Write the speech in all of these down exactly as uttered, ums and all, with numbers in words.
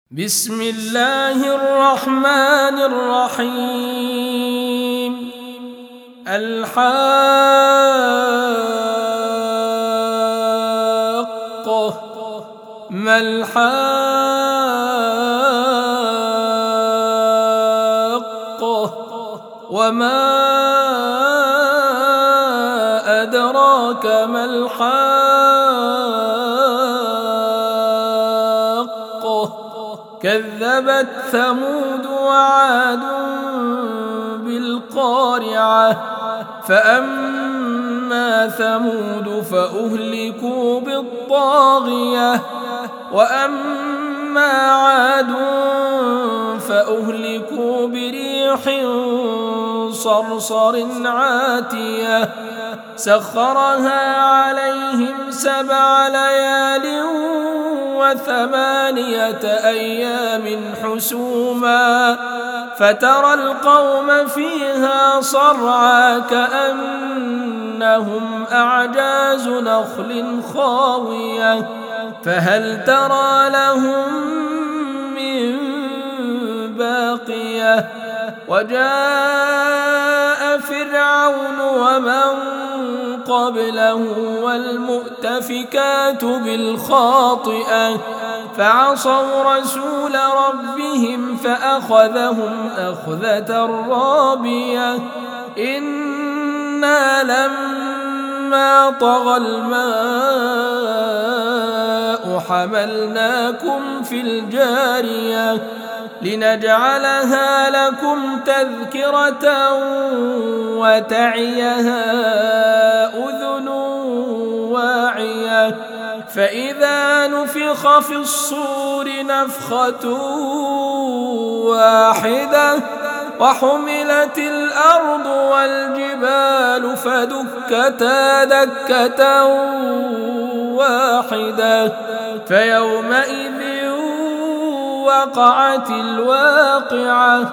بسم الله الرحمن الرحيم. الحاقة. ما الحاقة وما أدراك ما الحاقة. كذبت ثمود وعاد بالقارعة. فأما ثمود فأهلكوا بالطاغية وأما عاد فأهلكوا بريح صرصر عاتية سخرها عليهم سبع ليال وثمانية أيام حسوما فترى القوم فيها صرعى كأنهم أعجاز نخل خاوية فهل ترى لهم من باقية. وجاء فرعون ومن قبله والمؤتفكات بالخاطئة فعصوا رسول ربهم فأخذهم أخذة رابية. إنا لما طغى الماء حملناكم في الجارية لنجعلها لكم تذكرة وتعيها أذن واعية. فإذا نفخ في الصور نفخة واحدة وحملت الأرض والجبال فدكتا دكة واحدة فيومئذ وقعت الواقعة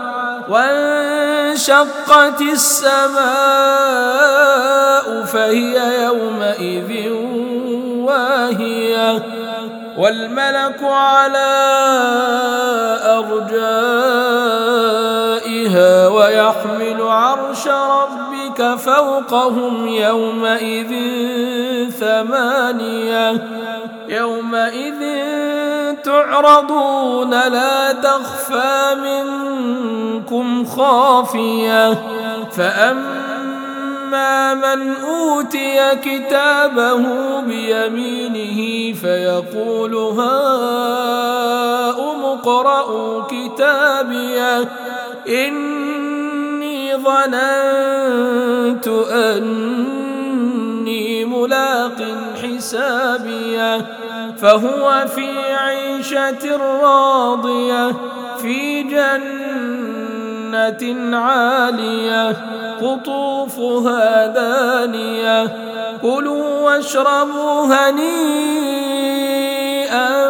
وانشقت السماء فهي يومئذ واهية والملك على أرجائها ويحمل عرش ربك فوقهم يومئذ ثمانية. يومئذ تعرضون لا تخفى منكم خافية. فأما من أوتي كتابه بيمينه فيقول هاؤم اقرءوا كتابيه إني ظننت أني ملاق حسابيه فهو في عيشة راضية في جنة عالية قطوفها دانية. كلوا واشربوا هنيئا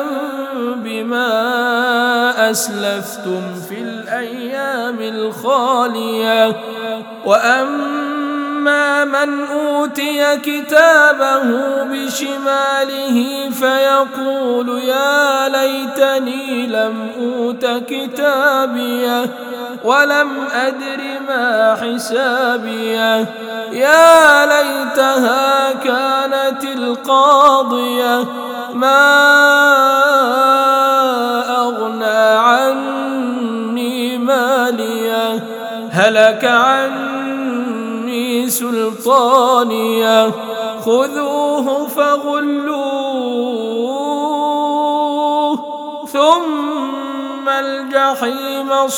بما أسلفتم في الأيام الخالية. وأما من أوتي كتابه بشماله فيقول يا ليتني لم أوت كتابيه ولم أدر ما حسابيه يا ليتها كانت القاضية ما أغنى عني ماليه هلك عني سلطانيه خذوه فغلوه ثم الجحيم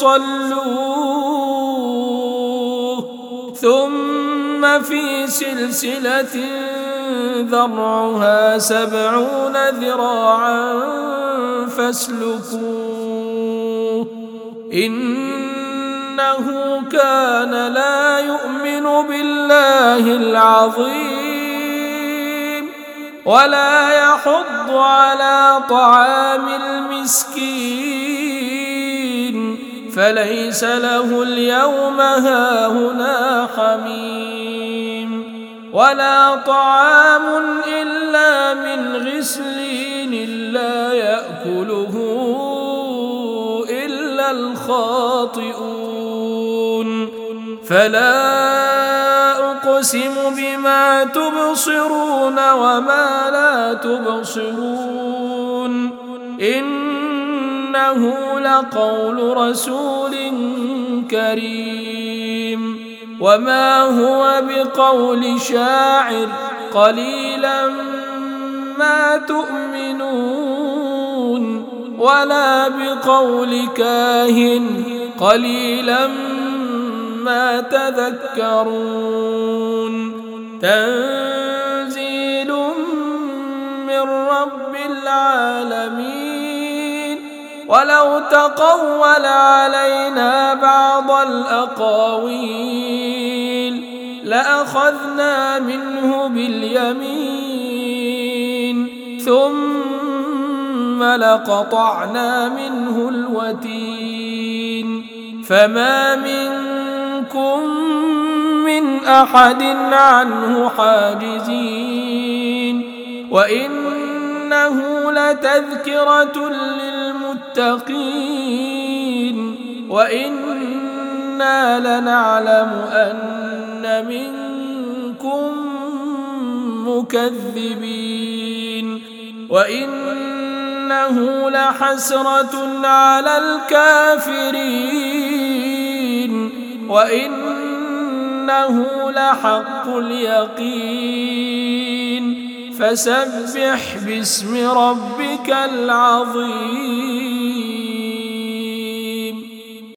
صلوه ثم في سلسلة ذرعها سبعون ذراعا فاسلكوه إنه كان لا يؤمن بالله العظيم ولا يحض على طعام المسكين فليس له اليوم هاهنا حميم ولا طعام إلا من غسلين لا يأكله الخاطئون فلا أقسم بما تبصرون وما لا تبصرون إنه لقول رسول كريم وما هو بقول شاعر قليلا ما تؤمنون ولا بقول كاهن قليلا ما تذكرون تنزيل من رب العالمين ولو تقول علينا بعض الأقاويل لأخذنا منه باليمين ثم لقطعنا منه الوتين فما منكم من أحد عنه حاجزين وإنه لتذكرة للمتقين وإنا لنعلم أن منكم مكذبين وإنه لحسرة على الكافرين وإنه لحق اليقين فسبح باسم ربك العظيم.